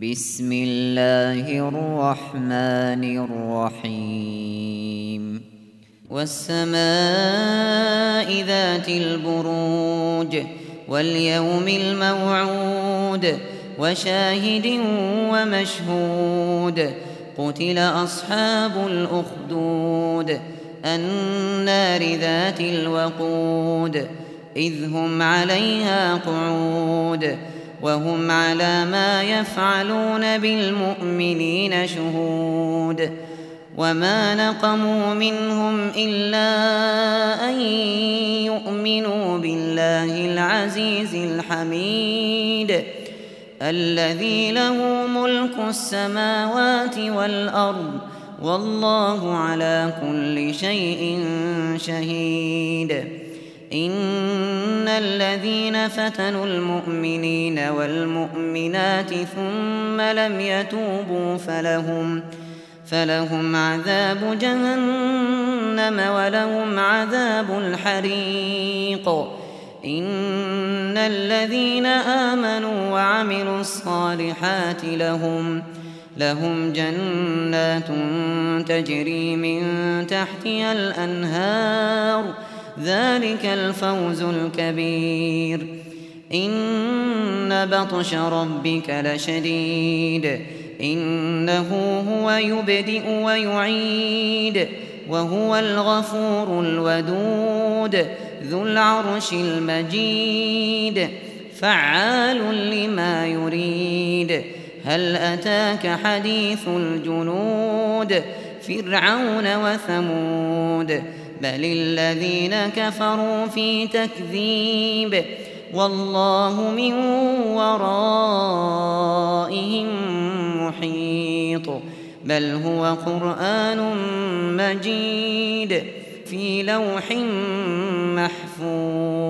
بسم الله الرحمن الرحيم والسماء ذات البروج واليوم الموعود وشاهد ومشهود قتل أصحاب الأخدود النار ذات الوقود إذ هم عليها قعود وهم على ما يفعلون بالمؤمنين شهود وما نقموا منهم إلا أن يؤمنوا بالله العزيز الحميد الذي له ملك السماوات والأرض والله على كل شيء شهيد إن الذين فتنوا المؤمنين والمؤمنات ثم لم يتوبوا فلهم عذاب جهنم ولهم عذاب الحريق إن الذين آمنوا وعملوا الصالحات لهم جنات تجري من تحتها الأنهار ذلك الفوز الكبير إن بطش ربك لشديد إنه هو يبدئ ويعيد وهو الغفور الودود ذو العرش المجيد فعال لما يريد هل أتاك حديث الجنود فرعون وثمود بل الذين كفروا في تكذيب والله من ورائهم محيط بل هو قرآن مجيد في لوح محفوظ